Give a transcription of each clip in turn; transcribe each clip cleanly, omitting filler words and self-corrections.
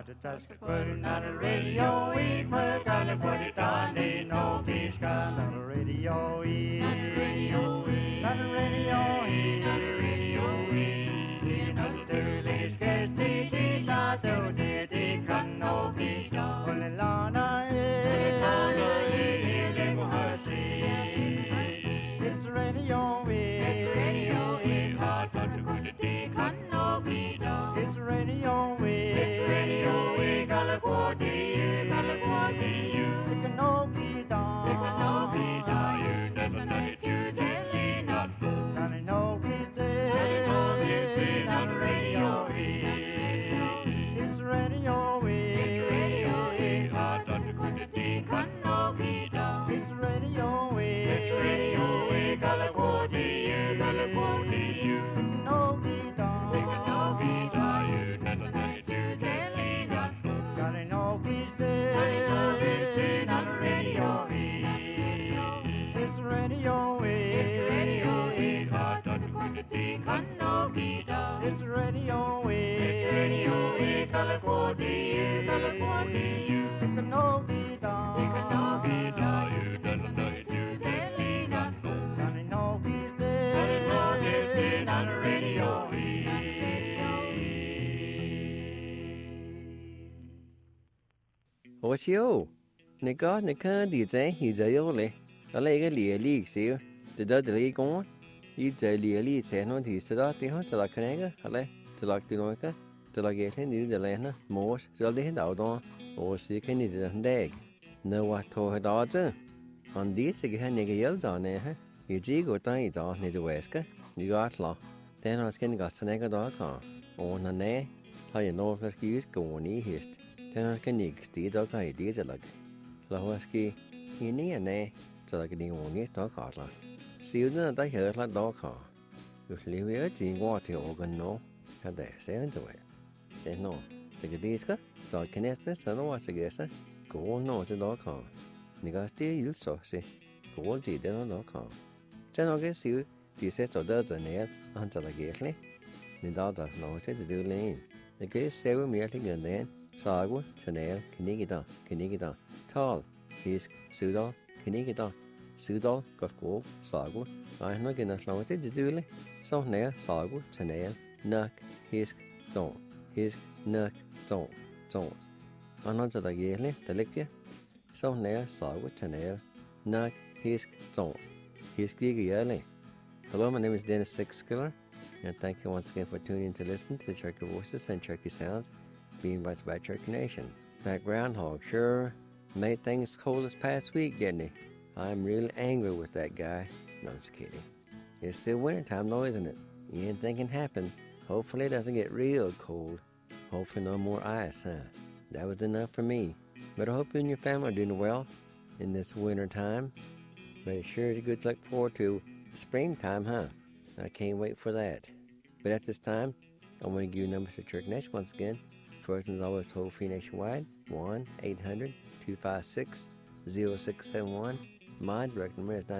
to touch the putting on the radio. We put on the put it on the no peace gun on the radio. Not the radio. Not the radio. Not the radio. You know the Sturley's guest. The tato de de can no be done. Well, Lana is. It's the radio. It's the radio. It's radio, it's radio, California, California. It can no be done. It can no be done. You never know it, you telling us. Johnny no he's dead. Johnny no he's dead on the radio. It's radio, it's radio, California, can no be done. It's radio, California, California. No be done. It can no be done. You never know it, you telling us. Johnny no he's dead. Johnny no he's dead on the radio. It's radio, it's radio, California, can no be done. It's radio, California, California. It can no be done. It can no be done. You never know it, you telling us. Johnny no he's dead. Johnny no he's dead on the radio. What's you? Nè có đi chơi thì giờ yếu lệ. Đó là cái lìa xíu. Từ đó từ lấy con. Đi chơi lìa xe nó thì sau đó thì họ sẽ là cái này cái. Hả sẽ là từ nói cái. Từ là cái thế này giờ này nó mua rồi đi hết đầu đó. Ồ xí cái này giờ đẹp. Nếu mà thôi đó chứ. Còn đi sẽ cái này cái yếu rồi nè ha. Cái gì của tay đó này rồi cái. Đi gót lọ. Thế nó cái gót này cái đó cả. Ồ nó nè. Hay nó cái cái của ní hết. Thế nó cái này tí đó cái đi giờ là là hoa ski như này nè giờ là cái điều này đó khó là xíu nữa ta hiểu là đó khó rồi liệu với chỉ qua thì ở gần nó hay để sẽ rồi thế nó thì cái đi cái rồi cái này nó nó sẽ cái sao cố nó cho đó khó người ta chỉ yếu số gì cố gì để nó đó khó cho nó cái xíu thì sẽ cho đỡ rồi nè anh giờ là cái này nên đó là nó sẽ được lên thì cái xe với mình thì người này Sagwa, Chanel, Kinigida, Tall, His, Sudal, Kinigida, Sudal, Gotko, Sagwa. I know going to slow it to do it. So near Sagwa, Chanel, Nuck, His, Zone, His, Nuck, Zone. I know that I get it, the lick. So near Sagwa, Chanel, Nuck, His, Zone, His gig early. Hello, my name is Dennis Sixskiller, and thank you once again for tuning in to listen to Cherokee Voices and Cherokee Sounds. Being invited by Cherokee Nation. That groundhog sure made things cold this past week, didn't he? I'm really angry with that guy. No, I'm just kidding. It's still wintertime though, isn't it? Anything can happen. Hopefully it doesn't get real cold. Hopefully no more ice, huh? That was enough for me. But I hope you and your family are doing well in this wintertime. But it sure is good to look forward to springtime, huh? I can't wait for that. But at this time, I want to give you numbers to Cherokee Nation once again. First is always toll-free nationwide, 1-800-256-0671. My direct number is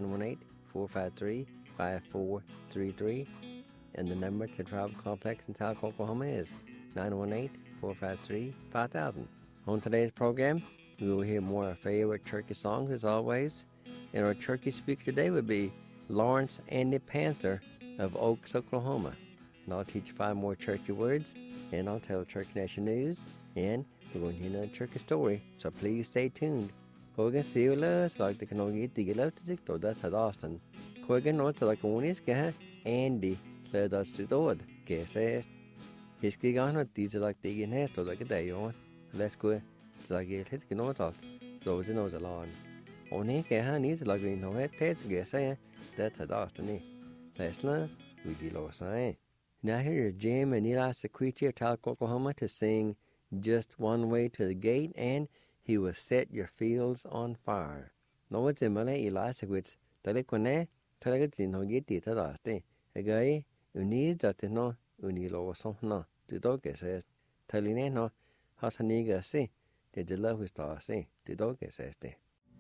918-453-5433. And the number to Tribal Complex in Talcott, Oklahoma is 918-453-5000. On today's program, we will hear more of our favorite Cherokee songs as always. And our Cherokee speaker today would be Lawrence Andy Panther of Oaks, Oklahoma. And I'll teach 5 more Cherokee words. And I'll tell Cherokee Nation news, and we're going to hear another Cherokee story, so please stay tuned. Koigan siulas like the Kanogi Tigilo to Dicto, that's at Austin. Koigan notes like Onisca, Andy, Cledas to Dord, guess est. His gigano, these are like digging nest or like a day on. Let's go to like a hit canotas, those in those along. Onika needs like in no head tets, guess eh, that's at Austin. Let's learn, we deal or sign. Now here is Jim and Eli Sequici of Talcott, Oklahoma to sing Just One Way to the Gate and He Will Set Your Fields on Fire. No it's in Malay Eli Sequici. Talikwane, Talagatin no geti tadaste. Agay, uni no, uni lo so no, to doge says. Taline no, hasaniga si, did the love with star si, to doge says de.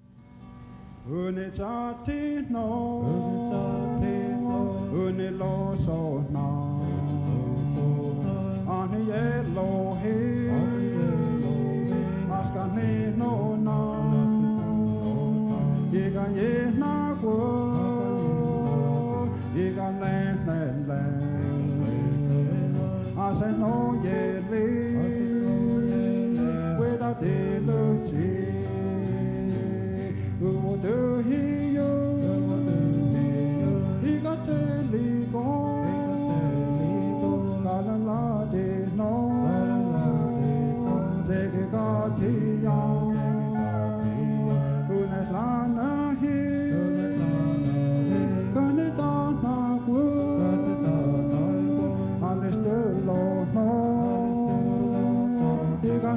Unitati no, unilo so no. On the yellow hill, se no yele without the luchi who do he you he got to go la la la de no take it got to young who has lana here gonna down na understood Lord no he got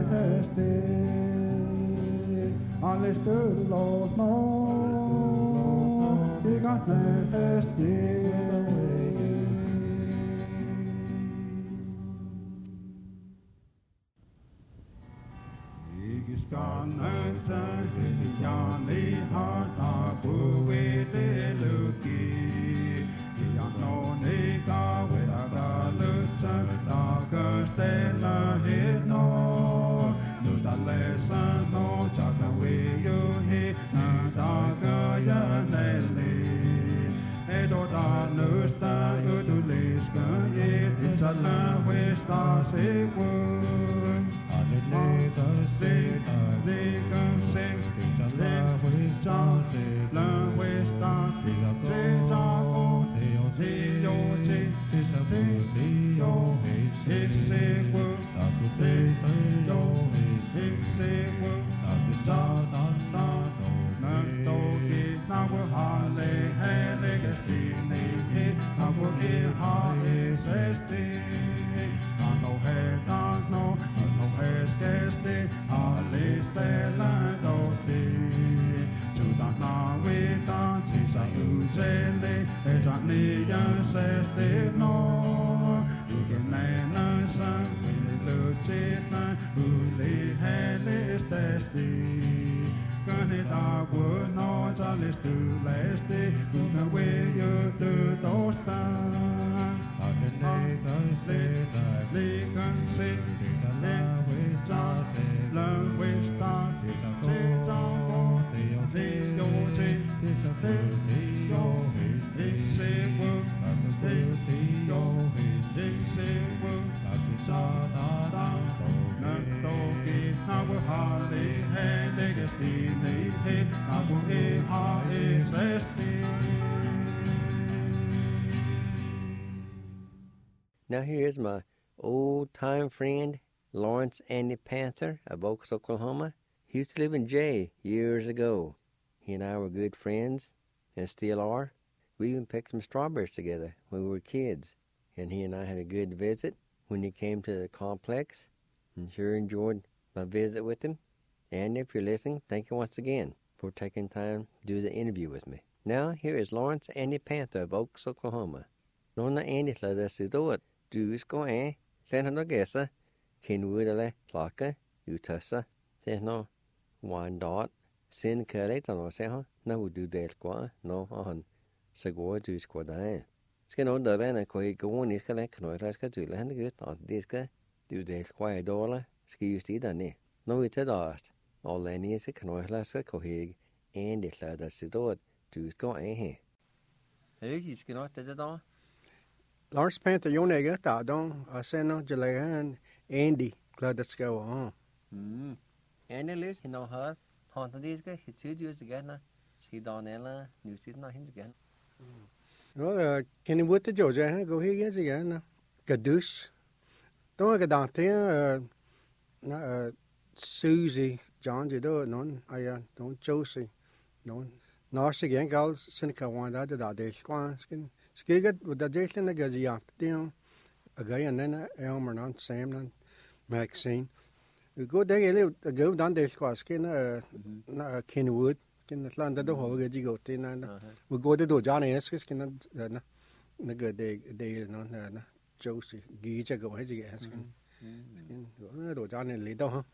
understood Lord no he got Now here's my old-time friend, Lawrence Andy Panther of Oaks, Oklahoma. He used to live in Jay years ago. He and I were good friends, and still are. We even picked some strawberries together when we were kids. And he and I had a good visit when he came to the complex, and sure enjoyed my visit with him. And if you're listening, thank you once again for taking time to do the interview with me. Now, here is Lawrence Andy Panther of Oaks, Oklahoma. Nona Andy lada sidot. Du ska sen han gesa kinwoodale plaka utasa no one dot sin kale no se ha na du del kwa no han segor du ska da ska no da na koi go ni ska le kno ra ska du han gut at diska du del kwa dola ska justi da ne no ite da all any se kno ra ska ko hig and it la da sidot du ska he hey ska no ta da Lawrence Panther, you know, I don't. I said no, Julian, Andy, glad that's go on. Andy lives, you know her. Haunted these guys, he 2 years ago. She Donella, New Zealand, not him again. Well, can you put the Georgia? Go here again. Gadouche. Don't get down there. Susie, John, you do it, none. I don't Josie, none. Nurse again, girls, Seneca one that they squan. Skiget with the Jason the Gazi down a guy and then Elmer non Sam non Maxine. We go there a go down there skin Kenwood in the land of the whole go tin and we go to do Johnny Eskin the good day non Josie Gija go as you asking. Do Johnny Lido.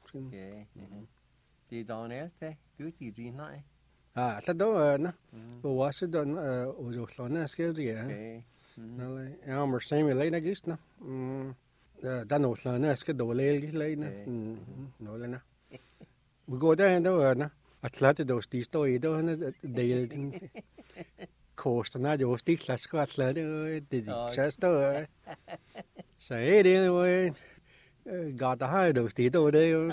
The Donner, good easy night. À, ta đó nè, Washington Oklahoma skill gì nó lại Elmer Samuel lấy nó gist nè, Dan Oklahoma skill đồ lấy nè, nói lên nè, we go there đó nè, Atlanta dos tí story đó nè, Dale Coast nè, dos tí class có Atlanta, did just đó, Say đi rồi gà ta hai đầu tí đâu đây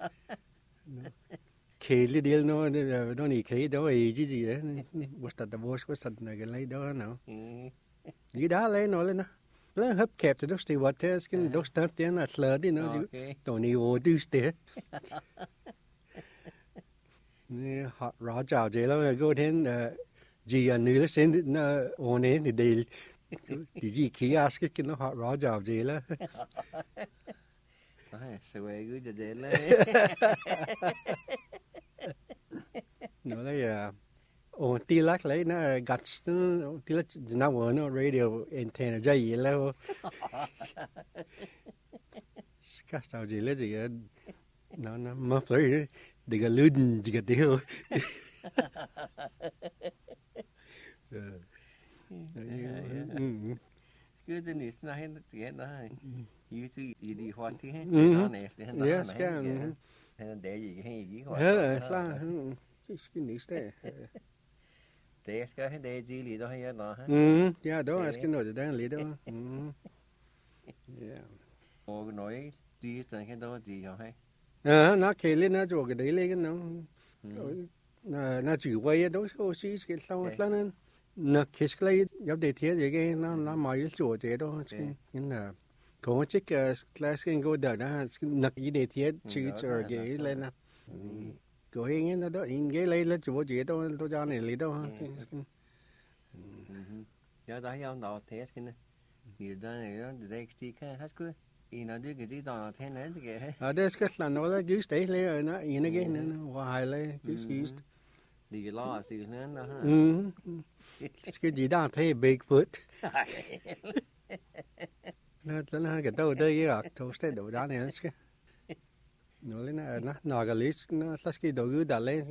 khi đi đi nó nỉ khi đó ấy gì đấy bớt tạt bớt này cái lấy đó nào gì đó lấy nó lên nó hấp kẹp thì đó thì vật thế skin đó start tiền là lỡ đi nó chứ tổ này vô tư thế họ rõ chào chị lắm rồi đến gì anh nữa xin nó ổn đến thì đi thì gì khi ask cái nó họ rõ chào chị lắm Sợi cứ chả lên nó lấy ổn tí lắc lấy nó gắt nó tí lắc nó nó radio antenna dây vậy là cái sao gì lấy gì nó mất rồi để cái lươn gì cái tiêu cứ tên này nó hết cái đó như chứ gì hoa thế nó này nó yes cái hay để gì hay gì hoa là cái này thế để cái để gì lý đó hay đó ha yeah đó là cái nội đang lý đó yeah ô nói gì chẳng cái đó gì hả hay nó kể lên nó cho cái đấy lên cái nó chỉ quay đó số xí cái sau lên nó kể cái nhập đề thiết gì cái nó mới chỗ thế đó cái là có chiếc class cái go đó nó ý đề thiết chữ cho cái lên nè có hình nó đó hình cái lấy là chỗ gì đó tôi cho này lấy đâu giờ đó nhau đó thế cái này người ta này nó để cái cái hết cứ nó đưa cái gì đó thế này cái đó cái là nó là cứ stay lấy nó in cái nó hoài lấy cứ đi cái lo xí nữa đó ha cái gì đó thấy Bigfoot nó cái đâu đây cái toast đồ đó này cái nó lên nó cái list nó cái đồ cứ đặt lên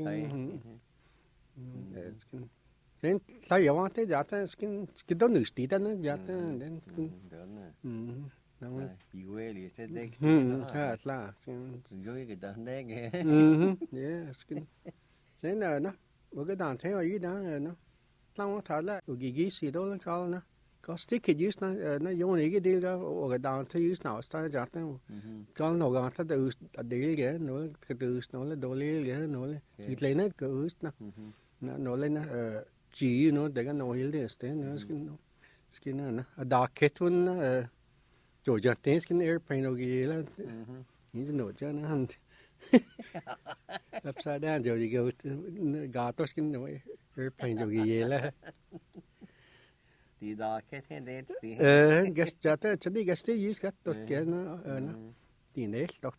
nên sao vậy mà thế giờ cái đó nửa tí đó nữa giờ đến nó bị quê thì sẽ đấy là rồi cái đó đấy cái yes thế là nó một cái đàn thế ở dưới đó nó xong nó thở lại cái gì đó nó có nó có stick cái use nó dùng cái đi ra ở cái đàn thế use nào sao giờ nó có nó gần thật từ để cái nó cái từ nó là đồ lấy cái nó cái lấy nó cái use nó lên chỉ nó để cái nó hiểu được thế nó skin nó dark kit nó rồi giờ thế skin airplane rồi cái là những cái cho nó upside down rồi thì gà tốt cái nó airplane rồi cái là thì đó cái thế đấy thì gas chặt cho đi gas thì use cái tốt cái nó thì nét tốt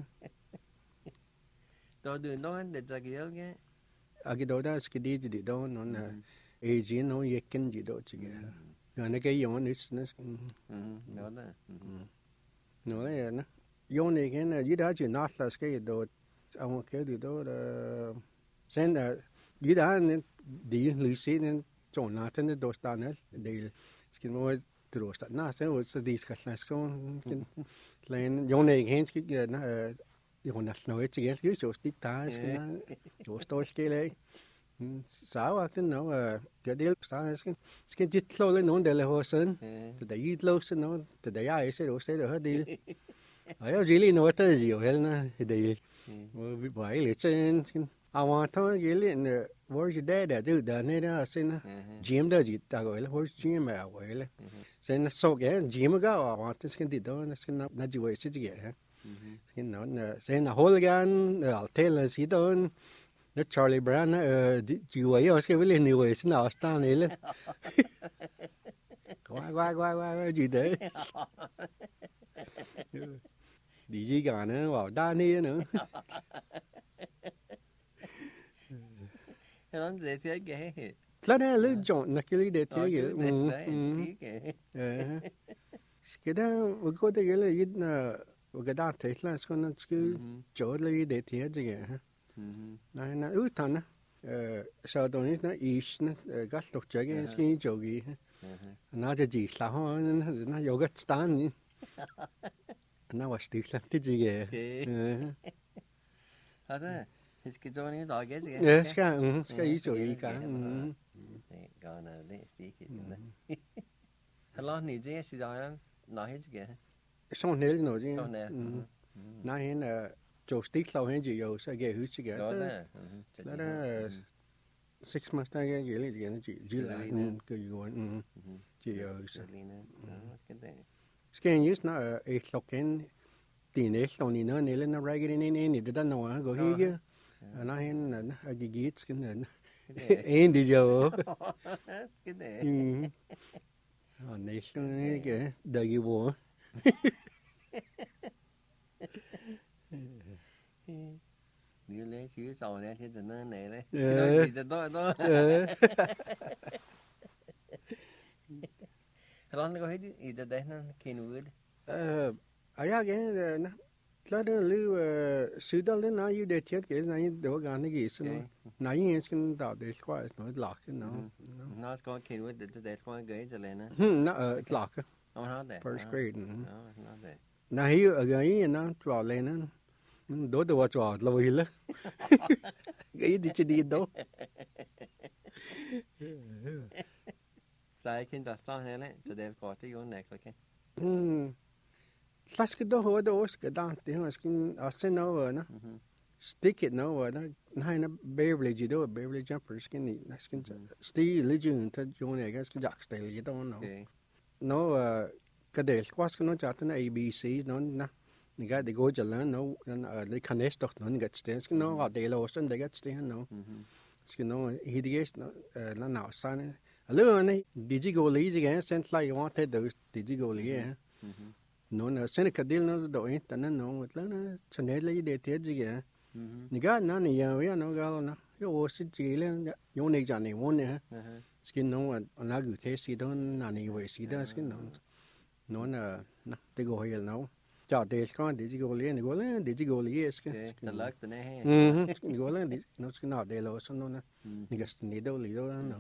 đó đường đó để cho cái cái đó là cái đi thì đó nó là agent nó yakin gì đó chứ cái nó cái dùng nó đó nó là nó dùng này cái này dưới đó chỉ nát là cái đồ ông cái gì đó là sen là dưới đó đi lưỡi xí nên chọn là thế nên đồ stan này để cái nó đồ stan na sen rồi đi cái là cái lên dùng này cái nó dùng là nói chuyện cái chỗ stick ta cái chỗ store cái này sao à cái nó cái điều sao cái chít lâu lên nó để là hồ sơn từ đấy lâu sơn nó từ đấy ai sẽ được hết đi ở really nó tới gì hết na thì đấy vậy là trên à thôi cái liền work day để được đó này đó xin gym đó gì ta gọi là work gym mà gọi là xin số cái gym cái à thì cái đó nó chỉ vậy chứ cái xin nó xin là Hooligan Taylor gì đó nó Charlie Brown chỉ vậy ở cái lên nhiều vậy xin nào star này lên qua gì đấy đi gì cả nữa vào đa ni nữa nó để thế cái là này lấy chọn là cái để thế cái đó tôi có thể là ít là cái đó thấy là nó cái chỗ là để thế chứ cái này nó ước thằng sau đó nó is nó gắt lục chơi cái chỗ gì nó chỉ sao nó yoga stand nó was still là cái gì cái đó cái chỗ này đó cái gì cái ý chỗ gì cả còn là đấy cái này hello nị chứ gì đó nói hết cái Sådan helt noget, ikke? Sådan er. Nej, han jo stikler hen til jo, så gav huske igen. Đó là. Så der 6 months der gav jeg lidt igen til Jylland, gør jo en til jo så. Skal han just når klokken det næste år i noget eller når rækker ind i det der når går ikke. Og når han har gik skal han en det jo. Skal det. Og næsten ikke der giver hvor. Như lấy chữ sầu này thì cho nên này đấy. Nói gì cho tôi. Rồi nó có hết gì cho đấy nó khen ud. Jeg gerne klart det liv sydal det nej det tiet det nej det var gerne ikke sådan. Nej ingen skal der det skal noget lagt nå. Nó có khen ud det có gửi cho lên á. Nå lagt. Nó det. First grade. Nó det. Nej gửi nó vào lên á. Đó tôi vào lâu rồi. Gửi đi chỉ đi đâu. Sai khen đó sao thế này, cho det có cái này cái. Lad os da høre det også, det har skin også noget, no. Stick it noget, no. Nej, no Beverly Judo, Beverly Jumper skin, no skin. Steve Legion, ta Johnny, jeg skal jackstyle, you don't know. No, kadel, squash kan noget jatten ABC, no, na. Ni gør det godt at no, det kan næste doch, no, get stand, skin no, og det også, det get stand, no. Skin no, hideous, no, no, sådan. Allo, nej, did you go lige igen, sense like you wanted those, did you go lige, nó sen cái deal nó đổi tên nó một lần nó cho nên lấy để tiết gì cả, níga nó nhiều vậy nó gal nó, yo xin chỉ lên, yo này chẳng này muốn nè, skin nó nó gửi thế gì đó nó này vậy gì đó skin nó là để gọi nó, cho để con để gọi lên để gọi lên skin, Thật lắc từ này. gọi lên nó skin nó để lo xong nó níga xin đi đâu lý đâu nó,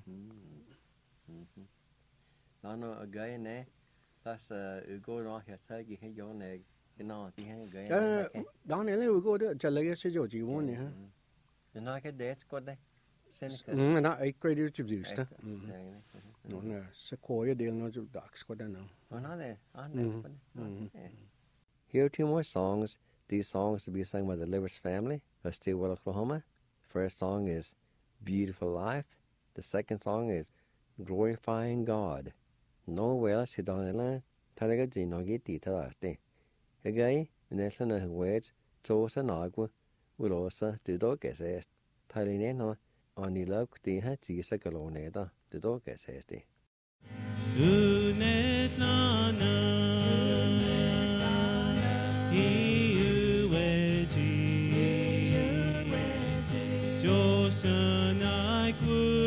nó gửi này. Tas går då här så gick han ju när nó thì han gửi. Đó này là går det cho lấy sẽ cho chỉ muốn nè. Nó cái det có đấy. Sen cái. Nó ai credit to this đó. Nó là sẽ coi det nó cho dark có đó nào. Nó đấy, Here are 2 more songs. These songs will be sung by the Livers family of Stillwater, Oklahoma. First song is Beautiful Life. The second song is Glorifying God. No well si don la ta ga ji no gi ti ta te e gai ne sa na we cho sa na gu u lo sa tu do ke se ta li ne no ani la ku ti ha ji sa ka lo ne da tu do ke se te u ne la na i u we ji jo sa na gu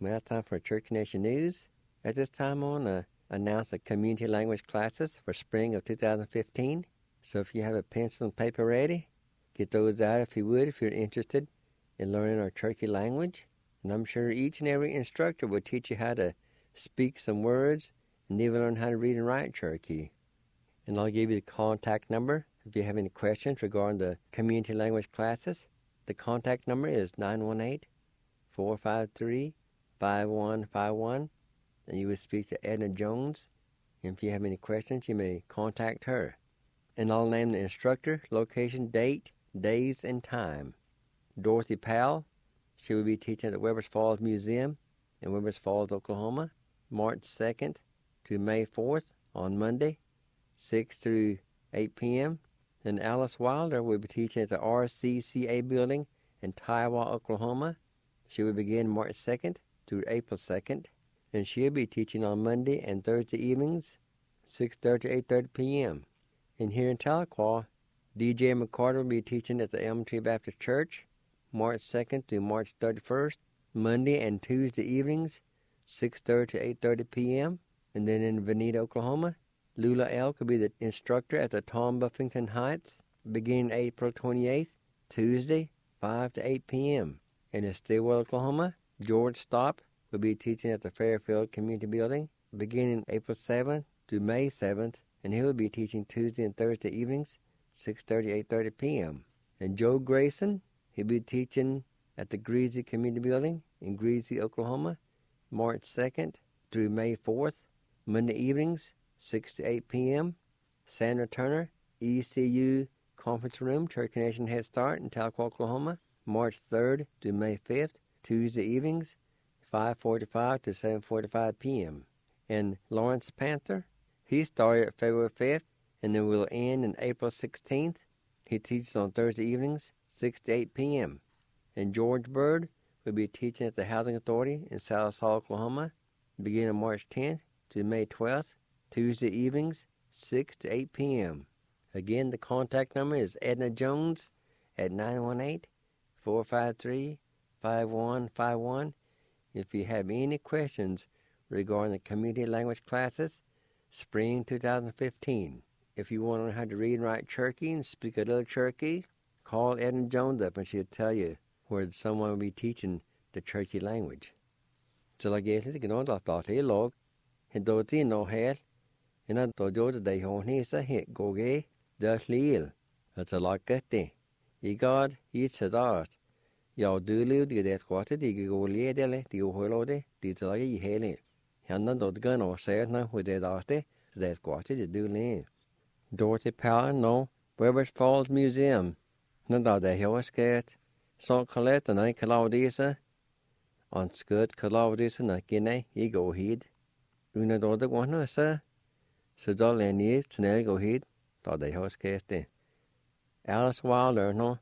Now it's time for Church Nation News. At this time, I want to announce the community language classes for spring of 2015. So if you have a pencil and paper ready, get those out if you would, if you're interested in learning our Cherokee language. And I'm sure each and every instructor will teach you how to speak some words and even learn how to read and write Cherokee. And I'll give you the contact number if you have any questions regarding the community language classes. The contact number is 918-453-5151, and you will speak to Edna Jones. And if you have any questions, you may contact her. And I'll name the instructor, location, date, days, and time. Dorothy Powell, she will be teaching at the Webbers Falls Museum in Webbers Falls, Oklahoma, March 2nd to May 4th on Monday, 6 through 8 p.m. And Alice Wilder will be teaching at the RCCA building in Taiwan, Oklahoma. She will begin March 2nd through April 2nd. And she'll be teaching on Monday and Thursday evenings, 6:30 to 8:30 p.m. And here in Tahlequah, DJ McCarter will be teaching at the Elm Tree Baptist Church, March 2nd through March 31st, Monday and Tuesday evenings, 6:30 to 8:30 p.m. And then in Veneta, Oklahoma, Lula Elk will be the instructor at the Tom Buffington Heights, beginning April 28th, Tuesday, 5 to 8 p.m. And in Stillwell, Oklahoma, George Stopp will be teaching at the Fairfield Community Building, beginning April 7th to May 7th, and he will be teaching Tuesday and Thursday evenings, 6:30 to 8:30 p.m. And Joe Grayson, he'll be teaching at the Greasy Community Building in Greasy, Oklahoma, March 2nd through May 4th, Monday evenings, 6 to 8 p.m. Sandra Turner, ECU Conference Room, Cherokee Nation Head Start in Tahlequah, Oklahoma, March 3rd to May 5th, Tuesday evenings, 5:45 to 7:45 p.m. And Lawrence Panther, he started at February 5th and then will end in April 16th. He teaches on Thursday evenings, 6 to 8 p.m. And George Bird will be teaching at the Housing Authority in Sallisaw, Oklahoma, beginning March 10th to May 12th, Tuesday evenings, 6 to 8 p.m. Again, the contact number is Edna Jones at 918-453-5151. If you have any questions regarding the community language classes, spring 2015. If you want to learn how to read and write Cherokee and speak a little Cherokee, call Edna Jones up and she'll tell you where someone will be teaching the Cherokee language. So like I said, you know, the log, and those in no head, and I told you that they hold his a hit go gay, the leal. That's a lot good thing. You God, each of us. Y'all do live the death quarter, the go lay dele, the holode, the like hailing. And not the gun or say now with that after, that quarter to do lay. Dorothy Powell, no, Webbers Falls Museum. Not that they have scared. So Colette and I Claudisa. On skirt Claudisa, not Guinea, ye go heed. Una do the one, sir. So don't let me to never go heed. Thought they have scared. Alice Wilder, no,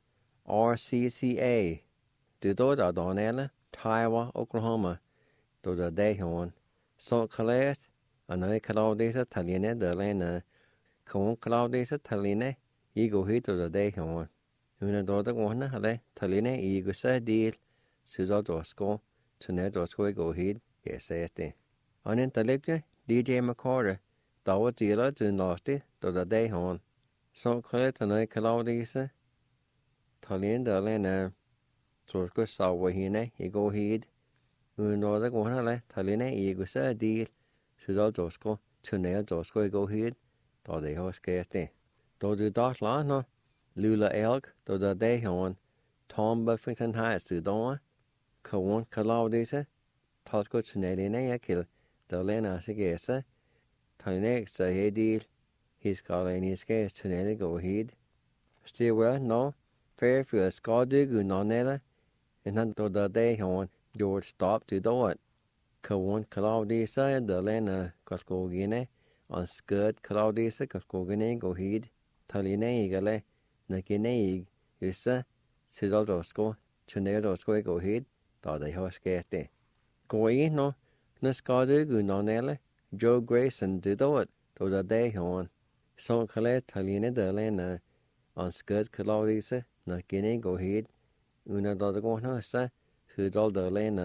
RCCA. Do the Donella, Taiwan, Oklahoma. Do the day on. So Colette and I Claudisa, Talina, the Lena. Con Claudisa, Talina, ye go heed to the day on. Una do the one, Talina, ye go say deal. Suzo Dosco, to never Dosco go heed. Yes, says they. On intellectual, DJ McCarter, Dawa Zilla to Nasty, to the day on. So Colette and I Claudisa, Talina, the Lena. So go saw what he go heed. Una the one, Talina, ye go say deal. Suzo Dosco, to never Dosco go heed. To the house scarcely. To the dot no. Lula Elk, to the day on. Tom Buffington Heights to Dawn. Kawan Claudisa, Tosco to Nelina kill. The Lena Sigasa. Tonic say deal. He's calling his case to Nelly go heed. Still well, no. Fairfield Scottig Nonella. And not to the day on. George stopped to do it. Kawan Claudisa, the Lena Cosco Guinea. On skirt Claudisa Coscogene go heed, Taline Gale, Nakine, Usa, Sizaldosco, Chunedosco go heed, thought they have scarcely. Go in no, Nascadu Gunonella, Joe Grayson did it, to the day on. So Calais Taline de Lena, on skirt Claudisa, Nakine go heed, Una Dodagona, Sizald de Lena,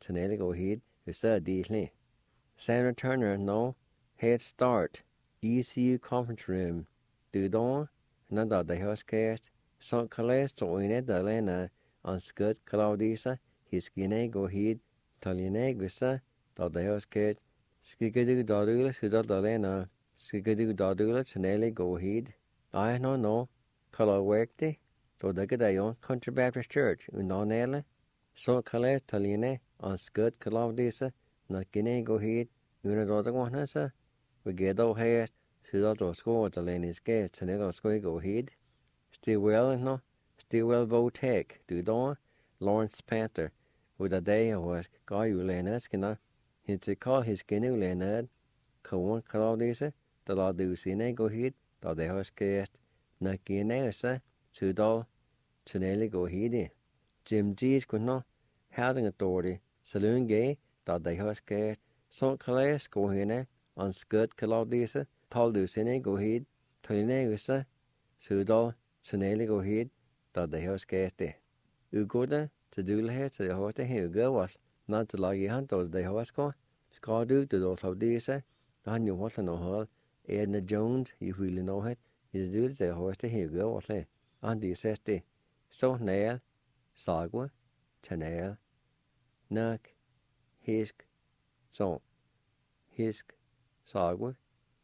Chanel go heed, Usa Deatley. Sandra Turner, no, Head Start, ECU Conference Room, Dudon, Nada de Hoscast, St. Calais, so in it, the Lena, on Scud Claudisa, his Guinea go heed, Taline Gusa, da de Hoscast, Skigadu Dodula, Suda the Lena, Skigadu Dodula, Chanel go heed. I no, Cala Workte, so the Gadayon Country Baptist Church, Unonella, St. Calais, Taline, on Scud Claudisa, na Guinea go heed, una do the one, sir. We get all haste, Suda to score the Lenny's gate, Chanel square go heed. Stillwell, no, Stillwell Votech, Dudon, Lawrence Panther, with a day of was Guy Ulaneskina, he'd to call his Guinea Leonard, Cowan Claudisa, the law do Sine go heed, da de horse cast, na Guinea, sir, Sudol, Chanel go heed. Jim G's could no, Housing Authority, Saloon Gay, da de horse cast, St. Calais go hine, on Scud Claudisa, Tall do Sine go heed, Toline, sir, Sudol, Chanel go heed, da de horse cast. Ugoda, to do the to the horse, he go was, not to log hunt or the horse go, Scadu to those of these, on your horse no hall, Edna Jones, you really know it, is do the horse, he go was, on the sesti, so nail, Sagwa, Chanel, Nuck, Hisk, so, Hisk, Sagwa,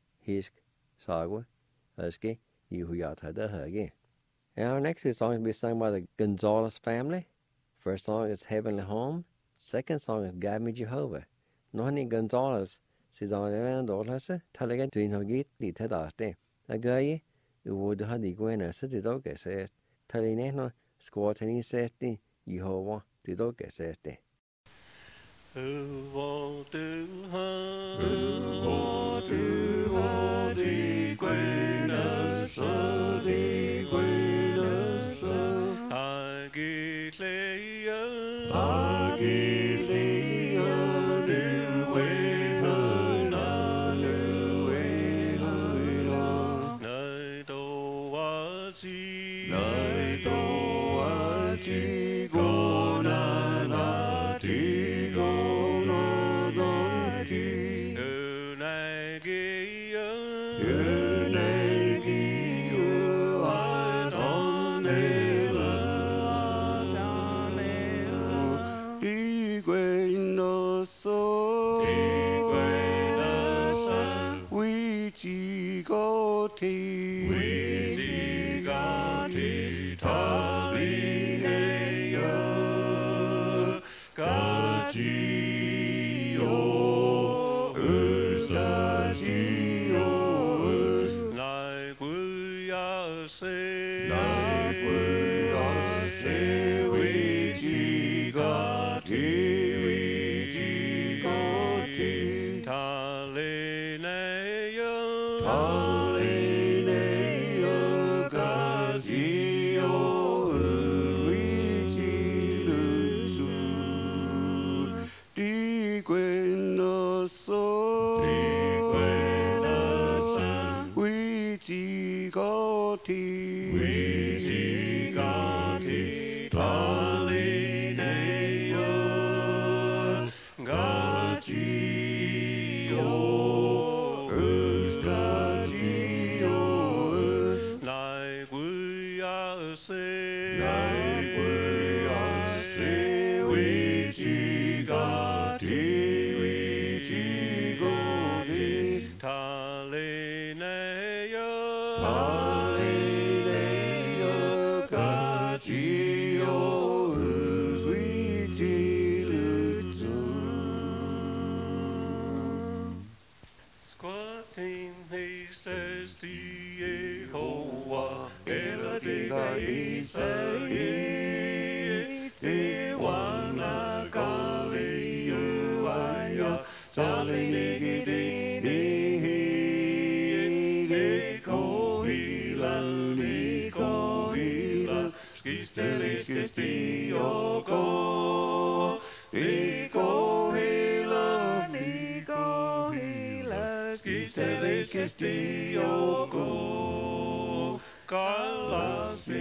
Husky, you who yat had a again. Our next song will be sung by the Gonzalez family. First song is Heavenly Home. Second song is Guide Me Jehovah. Nohani Gonzalez, she's on the land all us, Talaga Jin Hogit, the Tadaste. A guy, you would have the Gwena, City Dog says, Talineno, Squatany says the Jehovah, the Dog says the. Who want to hunt? Who want to hunt the Gwena, the Gwena, I get Leah, I get Leah, new way, na new way, night o wachi, night o wachi, go na na ti go na na ti, unagi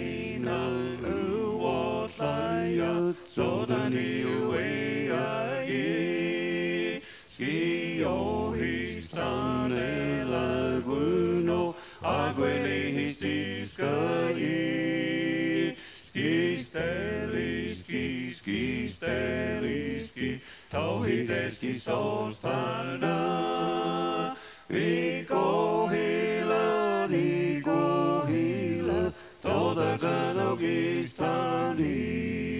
Kalasina uotlaya, sodani uea Skio histane laguno, aguele histiskai. Ski steli, ski, tauhideski sostana. Vigo hila, toda gadogistani.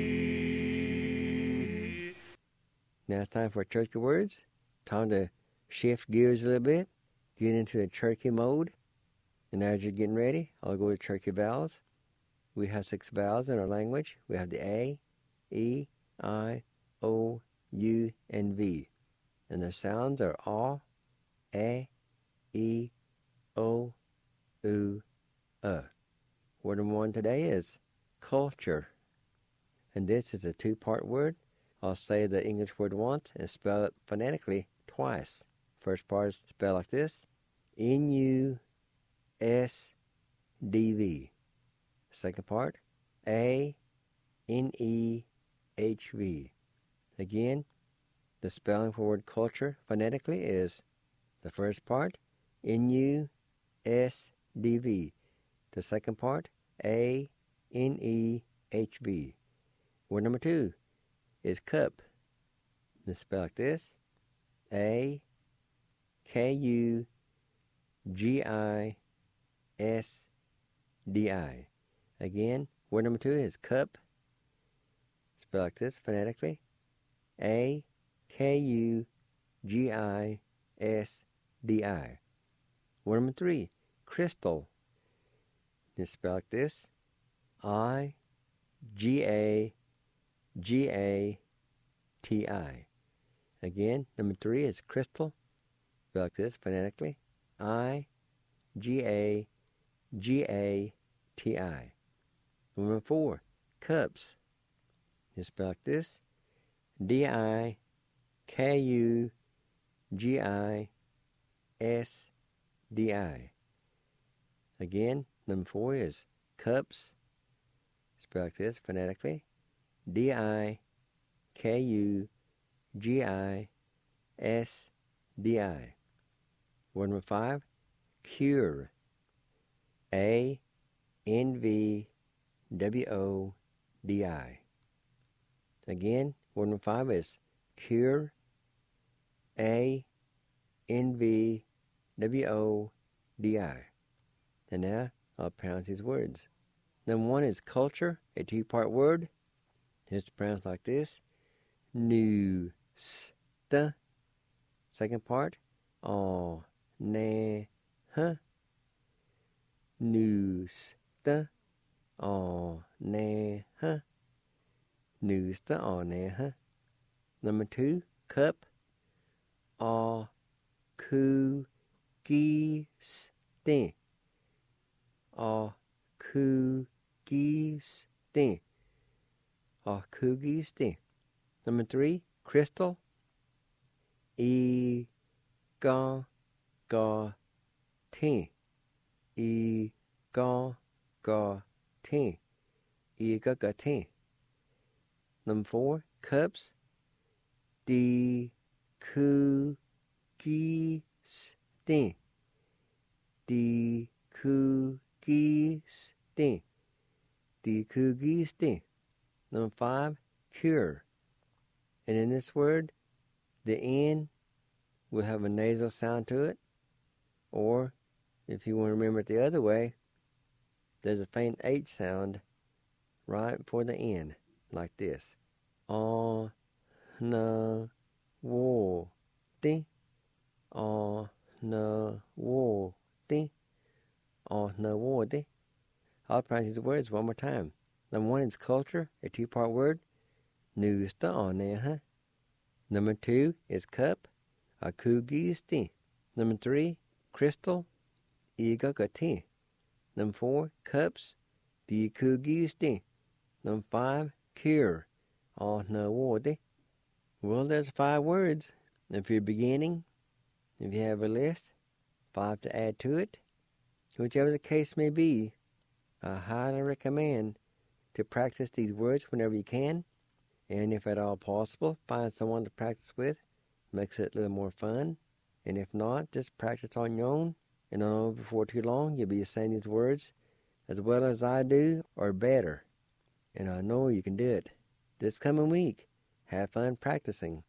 Now it's time for Turkey words. Time to shift gears a little bit, get into the Turkey mode. And as you're getting ready, I'll go to Turkey vowels. We have 6 vowels in our language. We have the A, E, I, O, U, and V. And their sounds are A, E, O, U, Word number 1 today is culture. And this is a 2-part word. I'll say the English word once and spell it phonetically twice. First part is spelled like this: N-U-S-D-V. Second part, A-N-E-H-V. Again, the spelling for word culture phonetically is the first part, N-U-S-D-V. The second part, A-N-E-H-V. Word number 2 is cup. It's spelled like this: A-K-U-G-I-S-D-I. Again, word number 2 is cup. Spelled like this phonetically: A-K-U-G-I-S-D-I. Word number 3, crystal. It's spelled like this: I-G-A-G-A-T-I. Again, number 3 is crystal. Spelled like this phonetically: I-G-A-G-A-T-I. Number 4, cups. It's spelled like this: D-I-K-U-G-I-S-D-I. Again, number 4 is cups. Spelled like this phonetically: D-I-K-U-G-I-S-D-I. Word number 5, cure. A-N-V-W-O-D-I. Again, word number 5 is cure. A-N-V-W-O-D-I. And now I'll pronounce these words. Number 1 is culture, a 2-part word. It's pronounced like this: nu-sta. Second part, on-ne-ha. Nu-sta, on-ne-ha. Nu-sta, on-ne-ha. Number 2, cup. A-ku-gi-sti. A-ku-gi-sti. A-ku-gi-sti. Number 3, crystal. E-ga-ga-ti. E-ga-ga-ti. E-ga-ga-ti. Number 4, cups. D-ku-gi-sti. D-ku-gi-sti. D-ku-gi-sti. Number 5, cure. And in this word, the N will have a nasal sound to it. Or, if you want to remember it the other way, there's a faint H sound right before the N, like this. On-na-wo-ti. On-na-wo-ti. On-na-wo-ti. I'll pronounce these words one more time. Number 1 is culture, a 2-part word. Nu-sta, on-ne-ha. Number 2 is cup. A-ku-gi-sti. Number 3, crystal. E-ga-ga-ti. Number 4, cups. D-ku-gi-sti. Number 5, cure. On-na-wo-ti. Well, there's 5 words. If you're beginning, if you have a list, 5 to add to it, whichever the case may be, I highly recommend to practice these words whenever you can, and if at all possible, find someone to practice with Makes it a little more fun. And if not, just practice on your own. And I know before too long, you'll be saying these words as well as I do or better. And I know you can do it. This coming week, have fun practicing.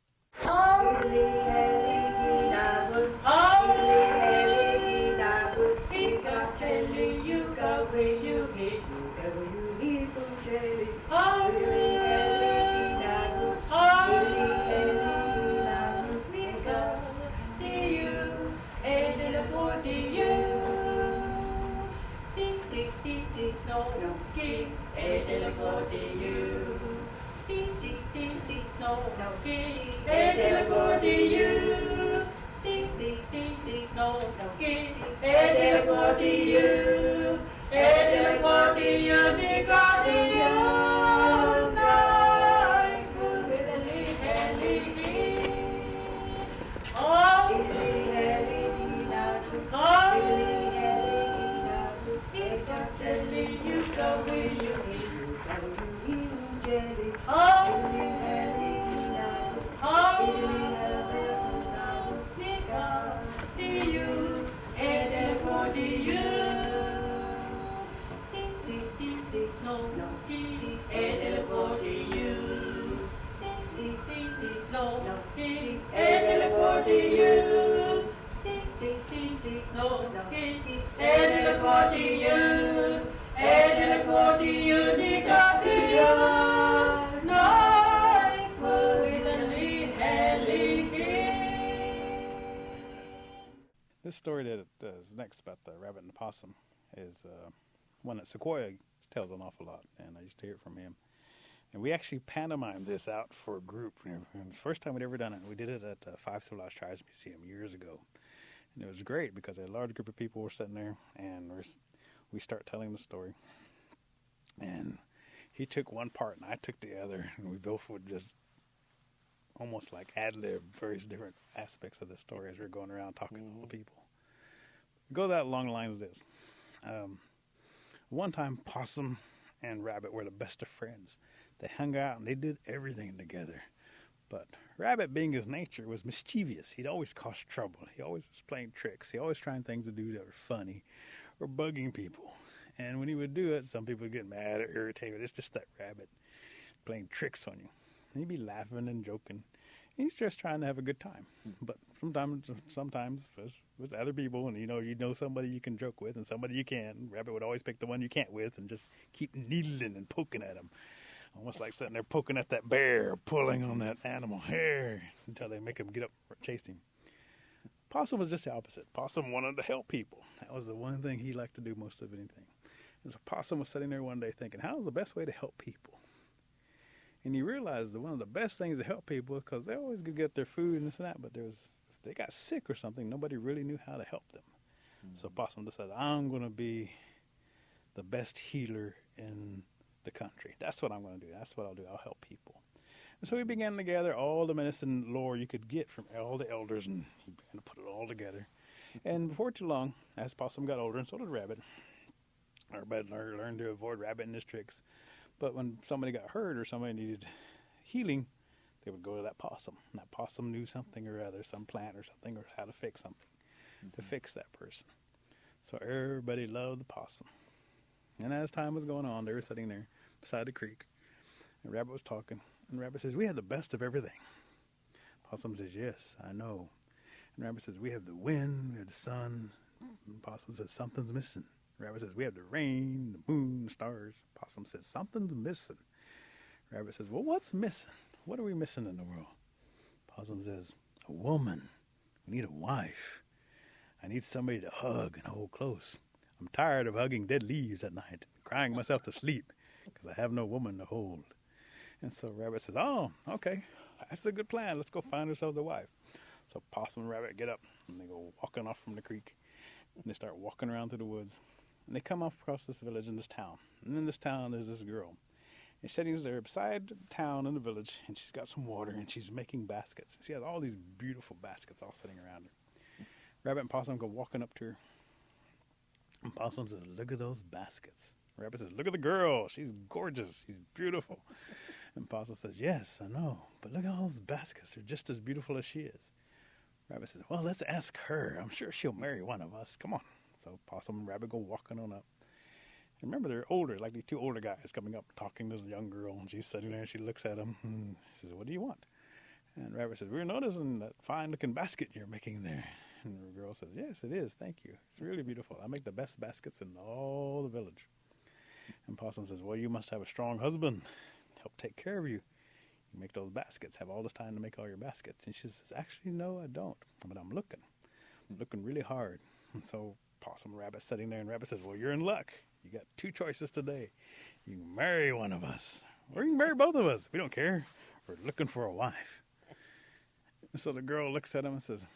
This story that is next about the rabbit and the possum is one that Sequoia tells an awful lot, and I used to hear it from him. And we actually pantomimed this out for a group. And the first time we'd ever done it, we did it at the Five Civilized Tribes Museum years ago. And it was great because a large group of people were sitting there, and we start telling the story. And he took one part, and I took the other, and we both would just almost like ad-lib various different aspects of the story as we were going around talking to all the people. It goes out along the lines of this. One time, Possum and Rabbit were the best of friends. They hung out and they did everything together. But Rabbit, being his nature, was mischievous. He'd always cause trouble. He always was playing tricks. He always trying things to do that were funny or bugging people. And when he would do it, some people would get mad or irritated. It's just that Rabbit playing tricks on you. And he'd be laughing and joking. He's just trying to have a good time. But sometimes with other people, and you know somebody you can joke with and somebody you can't. Rabbit would always pick the one you can't with and just keep needling and poking at him. Almost like sitting there poking at that bear, pulling on that animal hair until they make him get up and chase him. Possum was just the opposite. Possum wanted to help people. That was the one thing he liked to do most of anything. And so Possum was sitting there one day thinking, how's the best way to help people? And he realized that one of the best things to help people, because they always could get their food and this and that, but if they got sick or something, nobody really knew how to help them. Mm-hmm. So Possum decided, I'm going to be the best healer in the country. That's what I'm going to do. That's what I'll do. I'll help people. And so he began to gather all the medicine lore you could get from all the elders, and he began to put it all together. And before too long, as Possum got older, and so did Rabbit, everybody learned to avoid Rabbit and his tricks. But when somebody got hurt or somebody needed healing, they would go to that possum. And that possum knew something or other, some plant or something, or how to fix something to fix that person. So everybody loved the possum. And as time was going on, they were sitting there beside the creek. And Rabbit was talking. And Rabbit says, we have the best of everything. Possum says, yes, I know. And Rabbit says, we have the wind, we have the sun. And Possum says, something's missing. Rabbit says, we have the rain, the moon, the stars. Possum says, something's missing. Rabbit says, well, what's missing? What are we missing in the world? Possum says, a woman. We need a wife. I need somebody to hug and hold close. I'm tired of hugging dead leaves at night and crying myself to sleep because I have no woman to hold. And so Rabbit says, oh, okay, that's a good plan. Let's go find ourselves a wife. So Possum and Rabbit get up and they go walking off from the creek. And they start walking around through the woods. And they come up across this village in this town. And in this town, there's this girl. And she's there beside the town in the village, and she's got some water, and she's making baskets. She has all these beautiful baskets all sitting around her. Rabbit and Possum go walking up to her. And Possum says, look at those baskets. Rabbit says, look at the girl. She's gorgeous. She's beautiful. And Possum says, yes, I know. But look at all those baskets. They're just as beautiful as she is. Rabbit says, well, let's ask her. I'm sure she'll marry one of us. Come on. So Possum and Rabbit go walking on up. And remember, they're older, like these two older guys coming up, talking to this young girl. And she's sitting there and she looks at him. And she says, what do you want? And Rabbit says, we're noticing that fine-looking basket you're making there. And the girl says, yes, it is. Thank you. It's really beautiful. I make the best baskets in all the village. And Possum says, well, you must have a strong husband to help take care of you. You make those baskets, have all this time to make all your baskets. And she says, actually, no, I don't. But I'm looking really hard. And so Possum and Rabbit sitting there, and Rabbit says, well, you're in luck. You got two choices today. You can marry one of us, or you can marry both of us. We don't care. We're looking for a wife. And so the girl looks at him and says,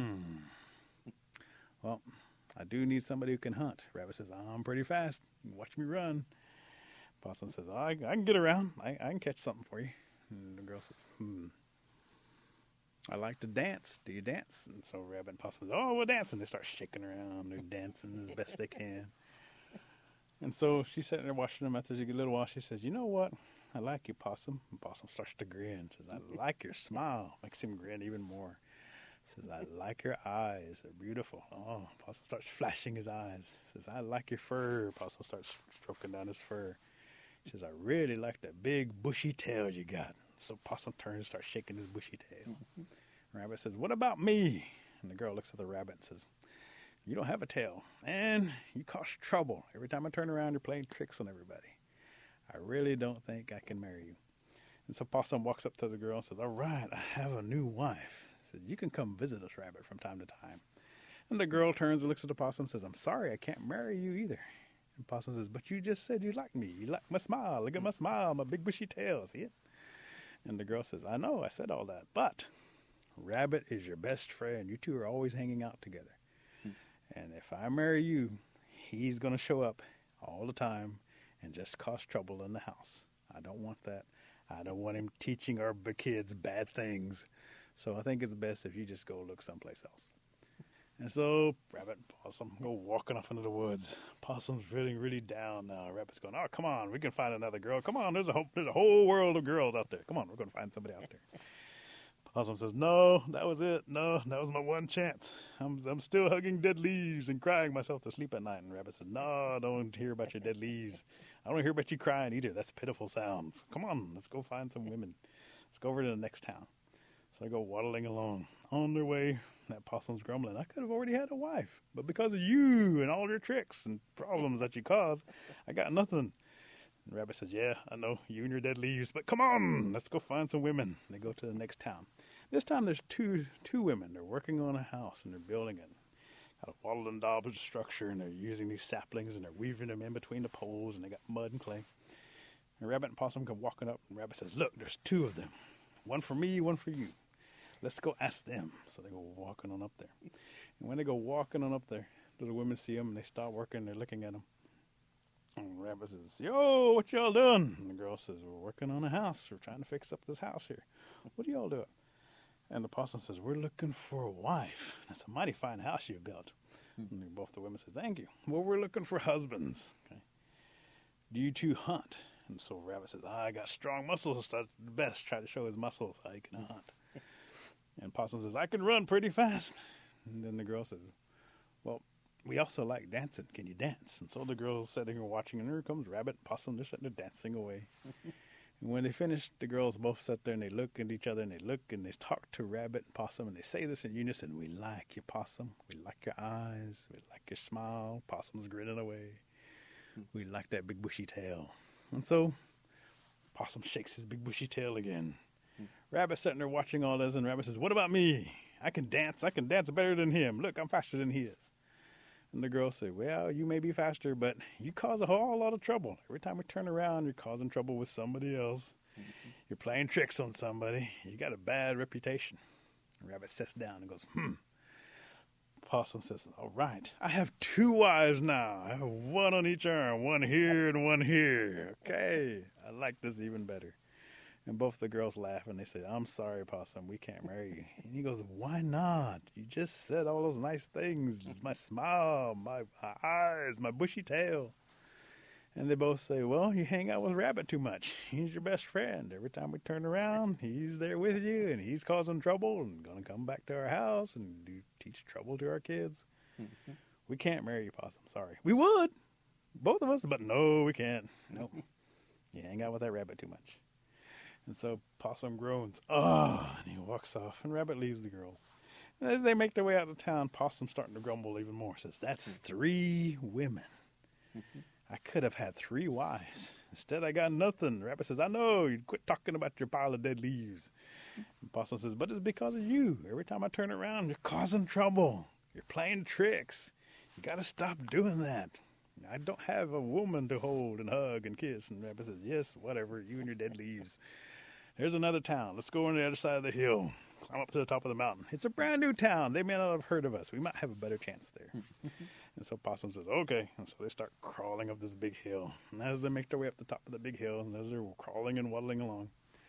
well, I do need somebody who can hunt. Rabbit says, I'm pretty fast. You can watch me run. Possum says, I can get around. I can catch something for you. And the girl says, I like to dance. Do you dance? And so Rabbit and Possum says, oh, we'll dance. And they start shaking around. They're dancing as best they can. And so she's sitting there watching them. After a little while, she says, you know what? I like you, Possum. And Possum starts to grin. Says, I like your smile. Makes him grin even more. Says, I like your eyes. They're beautiful. Oh, Possum starts flashing his eyes. Says, I like your fur. Possum starts stroking down his fur. She says, I really like that big bushy tail you got. So Possum turns and starts shaking his bushy tail. Rabbit says, what about me? And the girl looks at the rabbit and says, you don't have a tail, and you cause trouble. Every time I turn around, you're playing tricks on everybody. I really don't think I can marry you. And so Possum walks up to the girl and says, all right, I have a new wife. He says, you can come visit us, Rabbit, from time to time. And the girl turns and looks at the Possum and says, I'm sorry, I can't marry you either. And Possum says, but you just said you like me. You like my smile. Look at my smile, my big bushy tail. See it? And the girl says, I know, I said all that, but Rabbit is your best friend. You two are always hanging out together. And if I marry you, he's going to show up all the time and just cause trouble in the house. I don't want that. I don't want him teaching our kids bad things. So I think it's best if you just go look someplace else. And so Rabbit and Possum go walking off into the woods. Possum's feeling really down now. Rabbit's going, oh, come on, we can find another girl. Come on, there's a whole world of girls out there. Come on, we're going to find somebody out there. Possum says, no, that was it. No, that was my one chance. I'm still hugging dead leaves and crying myself to sleep at night. And Rabbit says, no, I don't hear about your dead leaves. I don't hear about you crying either. That's pitiful sounds. Come on, let's go find some women. Let's go over to the next town. So they go waddling along. On their way, that Possum's grumbling, I could have already had a wife. But because of you and all your tricks and problems that you caused, I got nothing. And Rabbit says, yeah, I know, you and your dead leaves, but come on, let's go find some women. They go to the next town. This time there's two women. They're working on a house, and they're building it. Got a wattle and daub structure, and they're using these saplings, and they're weaving them in between the poles, and they got mud and clay. And Rabbit and Possum come walking up, and Rabbit says, look, there's two of them. One for me, one for you. Let's go ask them. So they go walking on up there. And when they go walking on up there, the women see them, and they start working, they're looking at them. And Rabbit says, yo, what y'all doing? And the girl says, we're working on a house. We're trying to fix up this house here. What are y'all doing? And the Possum says, we're looking for a wife. That's a mighty fine house you built. And both the women say, thank you. Well, we're looking for husbands. Okay. Do you two hunt? And so Rabbit says, I got strong muscles. That's the best. Try to show his muscles how he can hunt. And Possum says, I can run pretty fast. And then the girl says, well, we also like dancing. Can you dance? And so the girl's sitting here watching, and here comes Rabbit and Possum. They're sitting there dancing away. And when they finish, the girls both sit there, and they look at each other, and they talk to Rabbit and Possum, and they say this in unison. We like you, Possum. We like your eyes. We like your smile. Possum's grinning away. We like that big bushy tail. And so Possum shakes his big bushy tail again. Rabbit's sitting there watching all this, and Rabbit says, what about me? I can dance. I can dance better than him. Look, I'm faster than he is. And the girls say, well, you may be faster, but you cause a whole lot of trouble. Every time we turn around, you're causing trouble with somebody else. You're playing tricks on somebody. You got a bad reputation. And Rabbit sits down and goes, Possum says, all right, I have two wives now. I have one on each arm, one here and one here. Okay, I like this even better. And both the girls laugh, and they say, I'm sorry, Possum, we can't marry you. And he goes, why not? You just said all those nice things. My smile, my eyes, my bushy tail. And they both say, well, you hang out with Rabbit too much. He's your best friend. Every time we turn around, he's there with you, and he's causing trouble and going to come back to our house and teach trouble to our kids. We can't marry you, Possum. Sorry. We would, both of us, but no, we can't. Nope. You hang out with that Rabbit too much. And so Possum groans, and he walks off, and Rabbit leaves the girls. And as they make their way out of town, Possum's starting to grumble even more. Says, that's 3 women. I could have had 3 wives. Instead, I got nothing. Rabbit says, I know. You quit talking about your pile of dead leaves. And Possum says, but it's because of you. Every time I turn around, you're causing trouble. You're playing tricks. You got to stop doing that. I don't have a woman to hold and hug and kiss. And Rabbit says, yes, whatever. You and your dead leaves. There's another town. Let's go on the other side of the hill. Climb up to the top of the mountain. It's a brand new town. They may not have heard of us. We might have a better chance there. And so Possum says, okay. And so they start crawling up this big hill. And as they make their way up the top of the big hill, and as they're crawling and waddling along,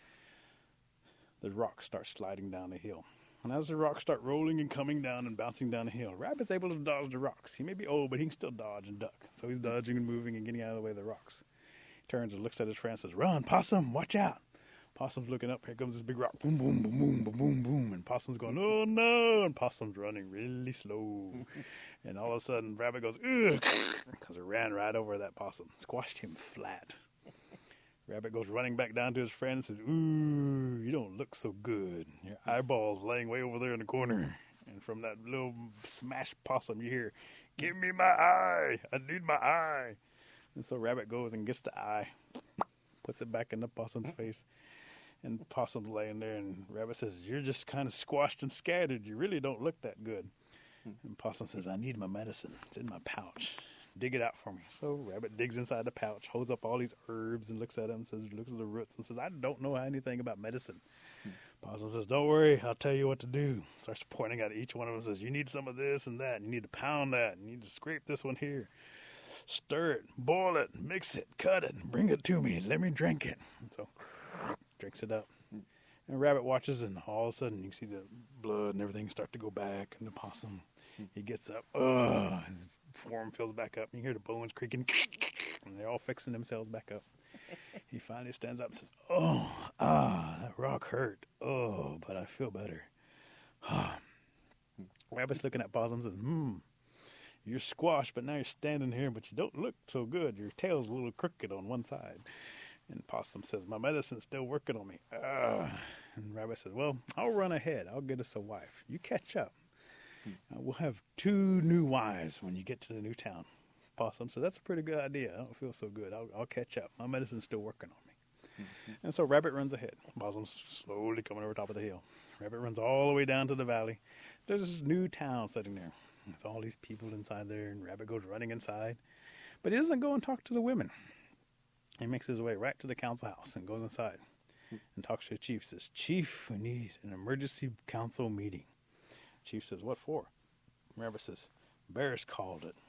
the rocks start sliding down the hill. And as the rocks start rolling and coming down and bouncing down the hill, Rabbit's able to dodge the rocks. He may be old, but he can still dodge and duck. So he's dodging and moving and getting out of the way of the rocks. He turns and looks at his friend and says, run, Possum, watch out. Possum's looking up. Here comes this big rock. Boom, boom, boom, boom, boom, boom, boom. And Possum's going, oh, no. And Possum's running really slow. And all of a sudden, Rabbit goes, ugh, because it ran right over that possum. Squashed him flat. Rabbit goes running back down to his friend and says, ooh, you don't look so good. Your eyeball's laying way over there in the corner. And from that little smashed possum, you hear, give me my eye. I need my eye. And so Rabbit goes and gets the eye, puts it back in the possum's face. And Possum's laying there, and Rabbit says, you're just kind of squashed and scattered. You really don't look that good. And Possum says, I need my medicine. It's in my pouch. Dig it out for me. So Rabbit digs inside the pouch, holds up all these herbs and looks at them, looks at the roots and says, I don't know anything about medicine. Possum says, don't worry, I'll tell you what to do. Starts pointing at each one of them and says, you need some of this and that. You need to pound that. You need to scrape this one here. Stir it, boil it, mix it, cut it, bring it to me. Let me drink it. And so drinks it up. And Rabbit watches, and all of a sudden you see the blood and everything start to go back. And the possum, he gets up. His form fills back up. And you hear the bones creaking. And they're all fixing themselves back up. He finally stands up and says, that rock hurt. Oh, but I feel better. Rabbit's looking at Possum and says, you're squashed, but now you're standing here, but you don't look so good. Your tail's a little crooked on one side. And Possum says, my medicine's still working on me. And Rabbit says, well, I'll run ahead. I'll get us a wife. You catch up. We'll have 2 new wives when you get to the new town. Possum says, that's a pretty good idea. I don't feel so good. I'll catch up. My medicine's still working on me. And so Rabbit runs ahead. Possum's slowly coming over top of the hill. Rabbit runs all the way down to the valley. There's this new town sitting there. There's all these people inside there, and Rabbit goes running inside. But he doesn't go and talk to the women. He makes his way right to the council house and goes inside and talks to the chief. Says, Chief, we need an emergency council meeting. Chief says, what for? Rabbit says, Bears called it.